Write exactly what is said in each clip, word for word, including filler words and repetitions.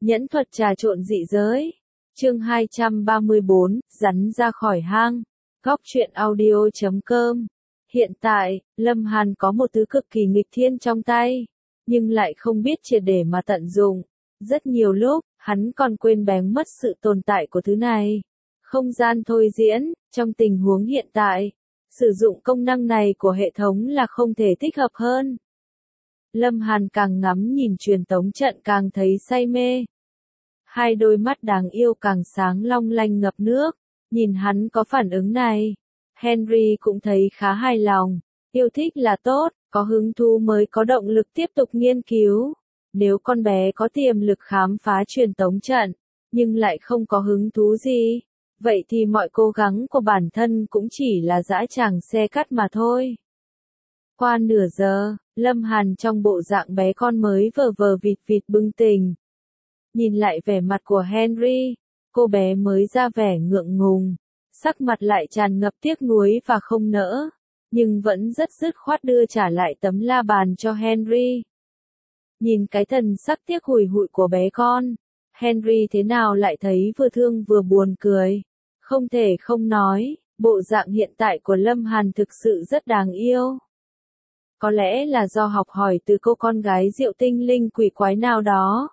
Nhẫn thuật trà trộn dị giới. Chương hai trăm ba mươi bốn, rắn ra khỏi hang. Góc truyện audio chấm com. Hiện tại, Lâm Hàn có một thứ cực kỳ nghịch thiên trong tay, nhưng lại không biết triệt để mà tận dụng. Rất nhiều lúc, hắn còn quên bén mất sự tồn tại của thứ này. Không gian thôi diễn, trong tình huống hiện tại, sử dụng công năng này của hệ thống là không thể thích hợp hơn. Lâm Hàn càng ngắm nhìn truyền tống trận càng thấy say mê. Hai đôi mắt đáng yêu càng sáng long lanh ngập nước, nhìn hắn có phản ứng này. Henry cũng thấy khá hài lòng, yêu thích là tốt, có hứng thú mới có động lực tiếp tục nghiên cứu. Nếu con bé có tiềm lực khám phá truyền tống trận, nhưng lại không có hứng thú gì, vậy thì mọi cố gắng của bản thân cũng chỉ là dã tràng xe cắt mà thôi. Qua nửa giờ, Lâm Hàn trong bộ dạng bé con mới vờ vờ vịt vịt bừng tỉnh. Nhìn lại vẻ mặt của Henry, cô bé mới ra vẻ ngượng ngùng, sắc mặt lại tràn ngập tiếc nuối và không nỡ, nhưng vẫn rất dứt khoát đưa trả lại tấm la bàn cho Henry. Nhìn cái thần sắc tiếc hùi hụi của bé con, Henry thế nào lại thấy vừa thương vừa buồn cười. Không thể không nói, bộ dạng hiện tại của Lâm Hàn thực sự rất đáng yêu. Có lẽ là do học hỏi từ cô con gái Diệu tinh linh quỷ quái nào đó.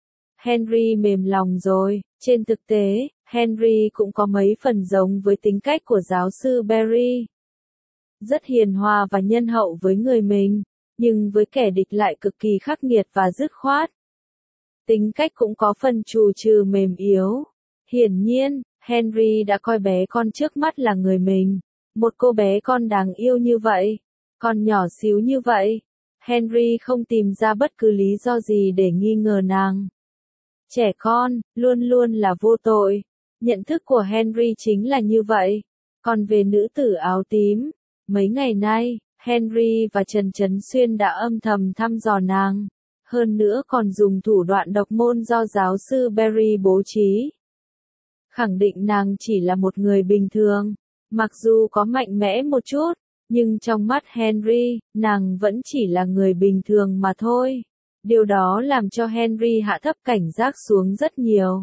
Henry mềm lòng rồi, trên thực tế, Henry cũng có mấy phần giống với tính cách của giáo sư Barry. Rất hiền hòa và nhân hậu với người mình, nhưng với kẻ địch lại cực kỳ khắc nghiệt và dứt khoát. Tính cách cũng có phần trù trừ mềm yếu. Hiển nhiên, Henry đã coi bé con trước mắt là người mình. Một cô bé con đáng yêu như vậy, con nhỏ xíu như vậy. Henry không tìm ra bất cứ lý do gì để nghi ngờ nàng. Trẻ con, luôn luôn là vô tội. Nhận thức của Henry chính là như vậy. Còn về nữ tử áo tím, mấy ngày nay, Henry và Trần Chấn Xuyên đã âm thầm thăm dò nàng. Hơn nữa còn dùng thủ đoạn độc môn do giáo sư Barry bố trí. Khẳng định nàng chỉ là một người bình thường. Mặc dù có mạnh mẽ một chút, nhưng trong mắt Henry, nàng vẫn chỉ là người bình thường mà thôi. Điều đó làm cho Henry hạ thấp cảnh giác xuống rất nhiều.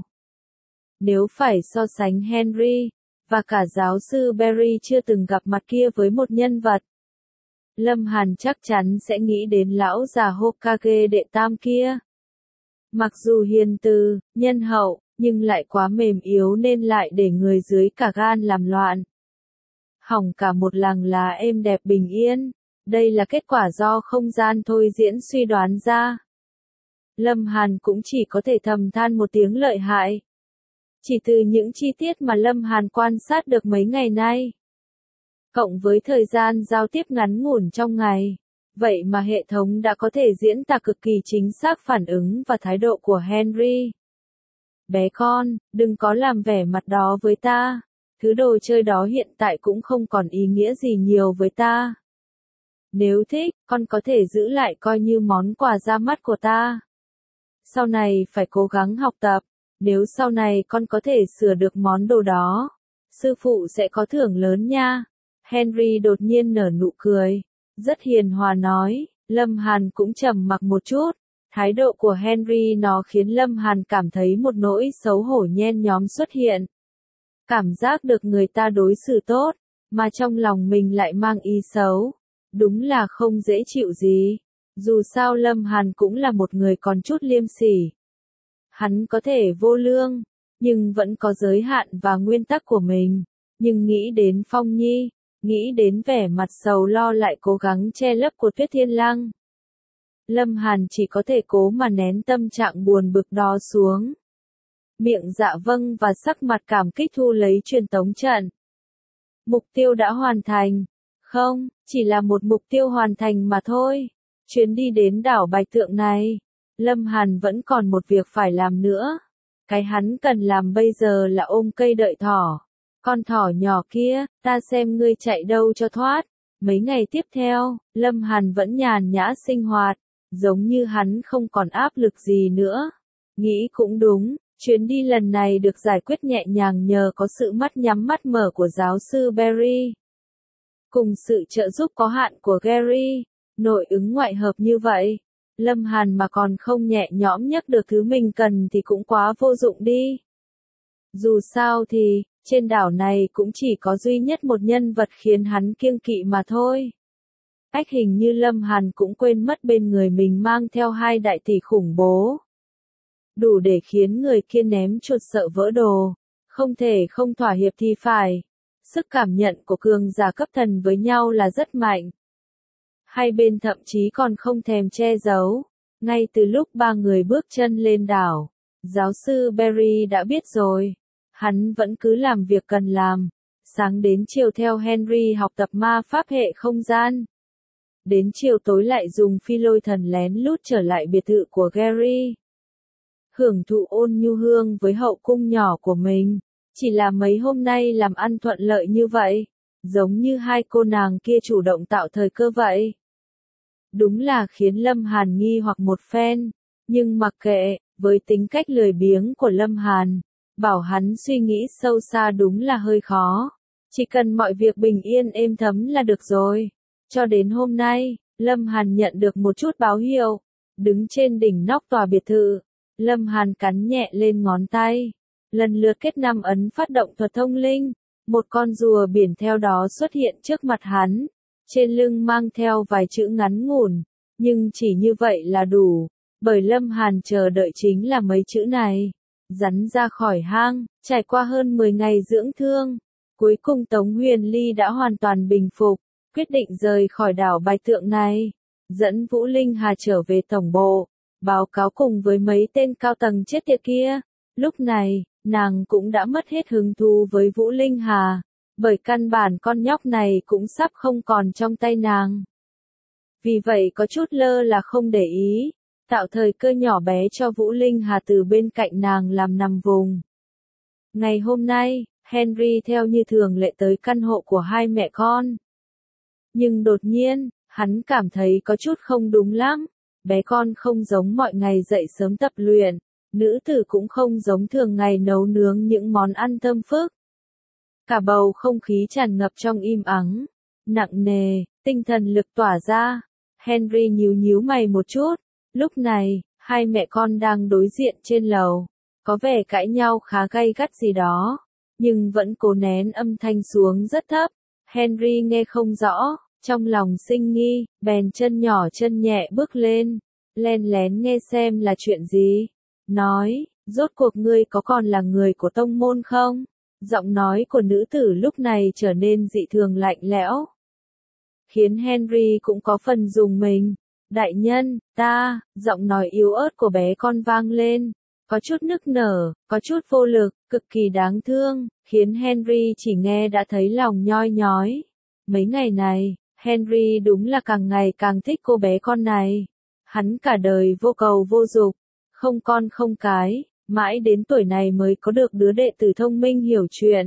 Nếu phải so sánh Henry, và cả giáo sư Barry chưa từng gặp mặt kia với một nhân vật, Lâm Hàn chắc chắn sẽ nghĩ đến lão già Hokage đệ tam kia. Mặc dù hiền từ, nhân hậu, nhưng lại quá mềm yếu nên lại để người dưới cả gan làm loạn. Hỏng cả một làng lá êm đẹp bình yên. Đây là kết quả do không gian thôi diễn suy đoán ra. Lâm Hàn cũng chỉ có thể thầm than một tiếng lợi hại. Chỉ từ những chi tiết mà Lâm Hàn quan sát được mấy ngày nay, cộng với thời gian giao tiếp ngắn ngủn trong ngày, vậy mà hệ thống đã có thể diễn tả cực kỳ chính xác phản ứng và thái độ của Henry. Bé con, đừng có làm vẻ mặt đó với ta. Thứ đồ chơi đó hiện tại cũng không còn ý nghĩa gì nhiều với ta. Nếu thích, con có thể giữ lại coi như món quà ra mắt của ta. Sau này phải cố gắng học tập. Nếu sau này con có thể sửa được món đồ đó, sư phụ sẽ có thưởng lớn nha. Henry đột nhiên nở nụ cười, rất hiền hòa nói. Lâm Hàn cũng trầm mặc một chút. Thái độ của Henry nó khiến Lâm Hàn cảm thấy một nỗi xấu hổ nhen nhóm xuất hiện. Cảm giác được người ta đối xử tốt, mà trong lòng mình lại mang ý xấu. Đúng là không dễ chịu gì. Dù sao Lâm Hàn cũng là một người còn chút liêm sỉ. Hắn có thể vô lương, nhưng vẫn có giới hạn và nguyên tắc của mình. Nhưng nghĩ đến Phong Nhi, nghĩ đến vẻ mặt sầu lo lại cố gắng che lấp của Tuyết Thiên Lăng, Lâm Hàn chỉ có thể cố mà nén tâm trạng buồn bực đó xuống. Miệng dạ vâng và sắc mặt cảm kích thu lấy truyền tống trận. Mục tiêu đã hoàn thành. Không, chỉ là một mục tiêu hoàn thành mà thôi. Chuyến đi đến đảo Bạch Tượng này, Lâm Hàn vẫn còn một việc phải làm nữa. Cái hắn cần làm bây giờ là ôm cây đợi thỏ. Con thỏ nhỏ kia, ta xem ngươi chạy đâu cho thoát. Mấy ngày tiếp theo, Lâm Hàn vẫn nhàn nhã sinh hoạt, giống như hắn không còn áp lực gì nữa. Nghĩ cũng đúng, chuyến đi lần này được giải quyết nhẹ nhàng nhờ có sự mắt nhắm mắt mở của giáo sư Barry. Cùng sự trợ giúp có hạn của Gary, nội ứng ngoại hợp như vậy, Lâm Hàn mà còn không nhẹ nhõm nhấc được thứ mình cần thì cũng quá vô dụng đi. Dù sao thì, trên đảo này cũng chỉ có duy nhất một nhân vật khiến hắn kiêng kỵ mà thôi. Ách hình như Lâm Hàn cũng quên mất bên người mình mang theo hai đại tỷ khủng bố. Đủ để khiến người kia ném chuột sợ vỡ đồ. Không thể không thỏa hiệp thì phải. Sức cảm nhận của cường giả cấp thần với nhau là rất mạnh. Hai bên thậm chí còn không thèm che giấu. Ngay từ lúc ba người bước chân lên đảo, giáo sư Barry đã biết rồi. Hắn vẫn cứ làm việc cần làm. Sáng đến chiều theo Henry học tập ma pháp hệ không gian. Đến chiều tối lại dùng phi lôi thần lén lút trở lại biệt thự của Gary. Hưởng thụ ôn nhu hương với hậu cung nhỏ của mình. Chỉ là mấy hôm nay làm ăn thuận lợi như vậy. Giống như hai cô nàng kia chủ động tạo thời cơ vậy. Đúng là khiến Lâm Hàn nghi hoặc một phen. Nhưng mặc kệ, với tính cách lười biếng của Lâm Hàn, bảo hắn suy nghĩ sâu xa đúng là hơi khó. Chỉ cần mọi việc bình yên êm thấm là được rồi. Cho đến hôm nay, Lâm Hàn nhận được một chút báo hiệu. Đứng trên đỉnh nóc tòa biệt thự, Lâm Hàn cắn nhẹ lên ngón tay. Lần lượt kết năm ấn phát động thuật thông linh. Một con rùa biển theo đó xuất hiện trước mặt hắn. Trên lưng mang theo vài chữ ngắn ngủn. Nhưng chỉ như vậy là đủ. Bởi Lâm Hàn chờ đợi chính là mấy chữ này. Rắn ra khỏi hang, trải qua hơn mười ngày dưỡng thương. Cuối cùng Tống Huyền Ly đã hoàn toàn bình phục. Quyết định rời khỏi đảo Bạch Tượng này. Dẫn Vũ Linh Hà trở về tổng bộ. Báo cáo cùng với mấy tên cao tầng chết tiệt kia. Lúc này, nàng cũng đã mất hết hứng thú với Vũ Linh Hà. Bởi căn bản con nhóc này cũng sắp không còn trong tay nàng. Vì vậy có chút lơ là không để ý. Tạo thời cơ nhỏ bé cho Vũ Linh Hà từ bên cạnh nàng làm nằm vùng. Ngày hôm nay, Henry theo như thường lệ tới căn hộ của hai mẹ con. Nhưng đột nhiên, hắn cảm thấy có chút không đúng lắm. Bé con không giống mọi ngày dậy sớm tập luyện. Nữ tử cũng không giống thường ngày nấu nướng những món ăn thơm phức. Cả bầu không khí tràn ngập trong im ắng. Nặng nề, tinh thần lực tỏa ra. Henry nhíu nhíu mày một chút. Lúc này, hai mẹ con đang đối diện trên lầu. Có vẻ cãi nhau khá gay gắt gì đó. Nhưng vẫn cố nén âm thanh xuống rất thấp. Henry nghe không rõ. Trong lòng sinh nghi, bèn chân nhỏ chân nhẹ bước lên. Len lén nghe xem là chuyện gì. Nói, rốt cuộc ngươi có còn là người của tông môn không? Giọng nói của nữ tử lúc này trở nên dị thường lạnh lẽo. Khiến Henry cũng có phần rùng mình. Đại nhân, ta, giọng nói yếu ớt của bé con vang lên. Có chút nức nở, có chút vô lực, cực kỳ đáng thương, khiến Henry chỉ nghe đã thấy lòng nhoi nhói. Mấy ngày này, Henry đúng là càng ngày càng thích cô bé con này. Hắn cả đời vô cầu vô dục, không con không cái, mãi đến tuổi này mới có được đứa đệ tử thông minh hiểu chuyện.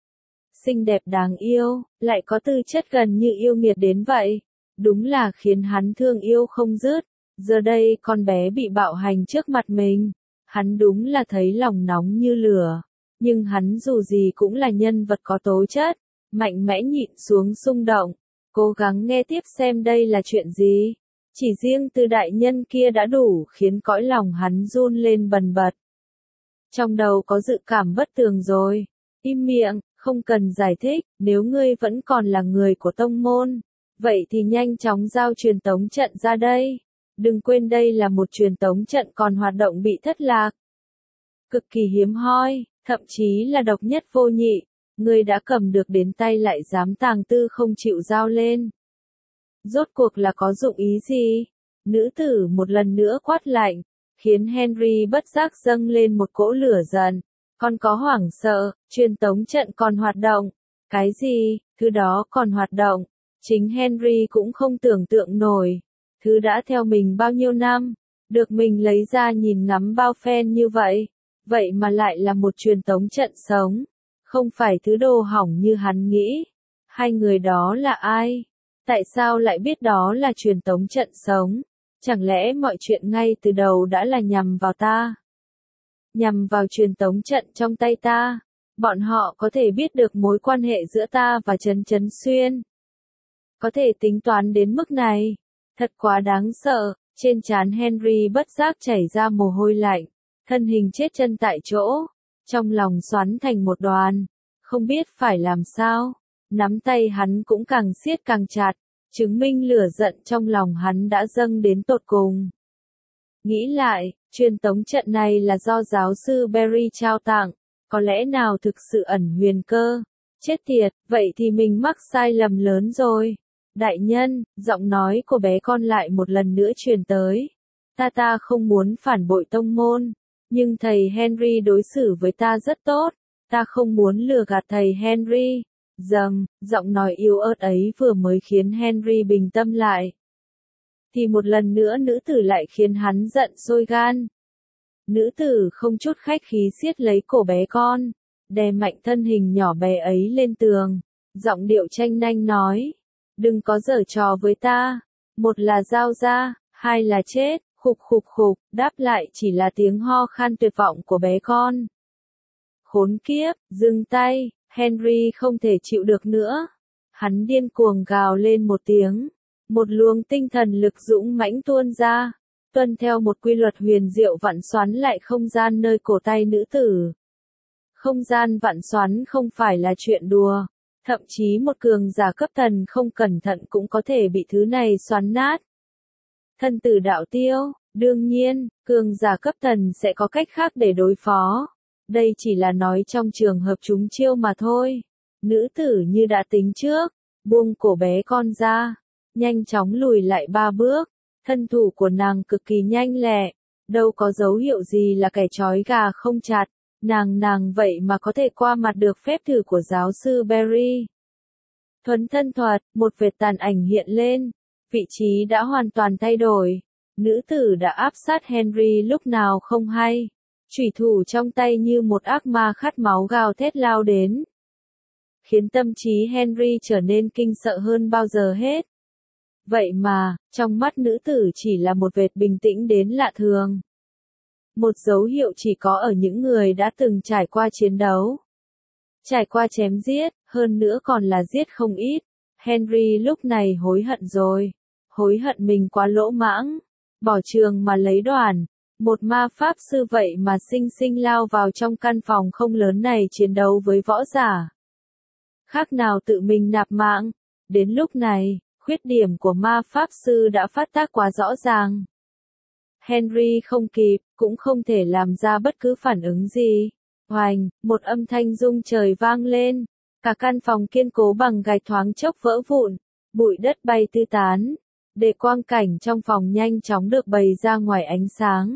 Xinh đẹp đáng yêu, lại có tư chất gần như yêu nghiệt đến vậy. Đúng là khiến hắn thương yêu không dứt. Giờ đây con bé bị bạo hành trước mặt mình. Hắn đúng là thấy lòng nóng như lửa. Nhưng hắn dù gì cũng là nhân vật có tố chất. Mạnh mẽ nhịn xuống xung động. Cố gắng nghe tiếp xem đây là chuyện gì. Chỉ riêng từ đại nhân kia đã đủ khiến cõi lòng hắn run lên bần bật. Trong đầu có dự cảm bất tường rồi. Im miệng, không cần giải thích, nếu ngươi vẫn còn là người của tông môn. Vậy thì nhanh chóng giao truyền tống trận ra đây. Đừng quên đây là một truyền tống trận còn hoạt động bị thất lạc. Cực kỳ hiếm hoi, thậm chí là độc nhất vô nhị. Ngươi đã cầm được đến tay lại dám tàng tư không chịu giao lên. Rốt cuộc là có dụng ý gì? Nữ tử một lần nữa quát lạnh, khiến Henry bất giác dâng lên một cỗ lửa giận. Còn có hoảng sợ, truyền tống trận còn hoạt động. Cái gì, thứ đó còn hoạt động. Chính Henry cũng không tưởng tượng nổi. Thứ đã theo mình bao nhiêu năm, được mình lấy ra nhìn ngắm bao phen như vậy. Vậy mà lại là một truyền tống trận sống. Không phải thứ đồ hỏng như hắn nghĩ. Hai người đó là ai? Tại sao lại biết đó là truyền tống trận sống? Chẳng lẽ mọi chuyện ngay từ đầu đã là nhằm vào ta? Nhằm vào truyền tống trận trong tay ta? Bọn họ có thể biết được mối quan hệ giữa ta và Trấn Trấn Xuyên. Có thể tính toán đến mức này. Thật quá đáng sợ, Trên trán Henry bất giác chảy ra mồ hôi lạnh, thân hình chết chân tại chỗ, trong lòng xoắn thành một đoàn, không biết phải làm sao, nắm tay hắn cũng càng siết càng chặt, chứng minh lửa giận trong lòng hắn đã dâng đến tột cùng. Nghĩ lại, truyền tống trận này là do giáo sư Berry trao tặng, có lẽ nào thực sự ẩn huyền cơ. Chết tiệt, vậy thì mình mắc sai lầm lớn rồi. Đại nhân, giọng nói của bé con lại một lần nữa truyền tới. Ta ta không muốn phản bội tông môn, nhưng thầy Henry đối xử với ta rất tốt, ta không muốn lừa gạt thầy Henry. Dầm, giọng nói yếu ớt ấy vừa mới khiến Henry bình tâm lại. Thì một lần nữa nữ tử lại khiến hắn giận sôi gan. Nữ tử không chút khách khí siết lấy cổ bé con, đè mạnh thân hình nhỏ bé ấy lên tường, giọng điệu chanh nanh nói, đừng có giở trò với ta, một là giao ra, hai là chết, khục khục khục, đáp lại chỉ là tiếng ho khan tuyệt vọng của bé con. Khốn kiếp, dừng tay, Henry không thể chịu được nữa, hắn điên cuồng gào lên một tiếng, một luồng tinh thần lực dũng mãnh tuôn ra, tuân theo một quy luật huyền diệu vặn xoắn lại không gian nơi cổ tay nữ tử. Không gian vặn xoắn không phải là chuyện đùa, thậm chí một cường giả cấp thần không cẩn thận cũng có thể bị thứ này xoắn nát. Thân tử đạo tiêu, đương nhiên, cường giả cấp thần sẽ có cách khác để đối phó. Đây chỉ là nói trong trường hợp chúng chiêu mà thôi. Nữ tử như đã tính trước, buông cổ bé con ra, nhanh chóng lùi lại ba bước. Thân thủ của nàng cực kỳ nhanh lẹ, đâu có dấu hiệu gì là kẻ trói gà không chặt. Nàng nàng vậy mà có thể qua mặt được phép thử của giáo sư Berry. Thuấn thân thuật, một vệt tàn ảnh hiện lên, vị trí đã hoàn toàn thay đổi. Nữ tử đã áp sát Henry lúc nào không hay. Chủy thủ trong tay như một ác ma khát máu gào thét lao đến. Khiến tâm trí Henry trở nên kinh sợ hơn bao giờ hết. Vậy mà, trong mắt nữ tử chỉ là một vệt bình tĩnh đến lạ thường. Một dấu hiệu chỉ có ở những người đã từng trải qua chiến đấu. Trải qua chém giết, hơn nữa còn là giết không ít. Henry lúc này hối hận rồi. Hối hận mình quá lỗ mãng. Bỏ trường mà lấy đoàn. Một ma pháp sư vậy mà xinh xinh lao vào trong căn phòng không lớn này chiến đấu với võ giả. Khác nào tự mình nạp mạng. Đến lúc này, khuyết điểm của ma pháp sư đã phát tác quá rõ ràng. Henry không kịp, cũng không thể làm ra bất cứ phản ứng gì. Oành, một âm thanh rung trời vang lên. Cả căn phòng kiên cố bằng gạch thoáng chốc vỡ vụn, bụi đất bay tứ tán. Để quang cảnh trong phòng nhanh chóng được bày ra ngoài ánh sáng.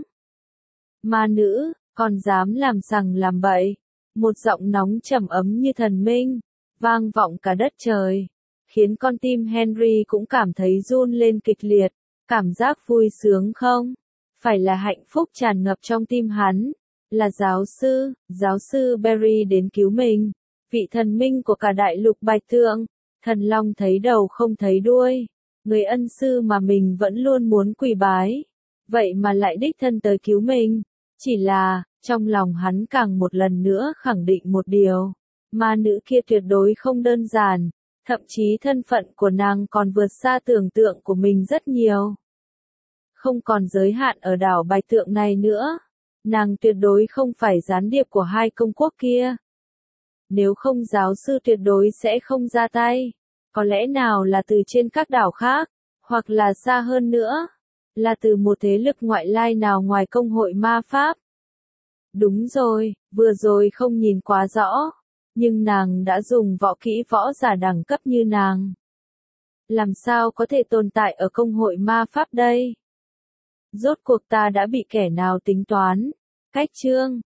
Ma nữ, còn dám làm sằng làm bậy. Một giọng nóng trầm ấm như thần minh, vang vọng cả đất trời. Khiến con tim Henry cũng cảm thấy run lên kịch liệt. Cảm giác vui sướng không? Phải là hạnh phúc tràn ngập trong tim hắn. Là giáo sư, giáo sư Berry đến cứu mình. Vị thần minh của cả đại lục Bạch Tượng. Thần long thấy đầu không thấy đuôi. Người ân sư mà mình vẫn luôn muốn quỳ bái. Vậy mà lại đích thân tới cứu mình. Chỉ là, trong lòng hắn càng một lần nữa khẳng định một điều. Ma nữ kia tuyệt đối không đơn giản. Thậm chí thân phận của nàng còn vượt xa tưởng tượng của mình rất nhiều. Không còn giới hạn ở đảo Bạch Tượng này nữa. Nàng tuyệt đối không phải gián điệp của hai công quốc kia. Nếu không giáo sư tuyệt đối sẽ không ra tay. Có lẽ nào là từ trên các đảo khác, hoặc là xa hơn nữa, là từ một thế lực ngoại lai nào ngoài công hội ma pháp. Đúng rồi, vừa rồi không nhìn quá rõ, nhưng nàng đã dùng võ kỹ võ giả đẳng cấp như nàng. Làm sao có thể tồn tại ở công hội ma pháp đây? Rốt cuộc ta đã bị kẻ nào tính toán? Cách chương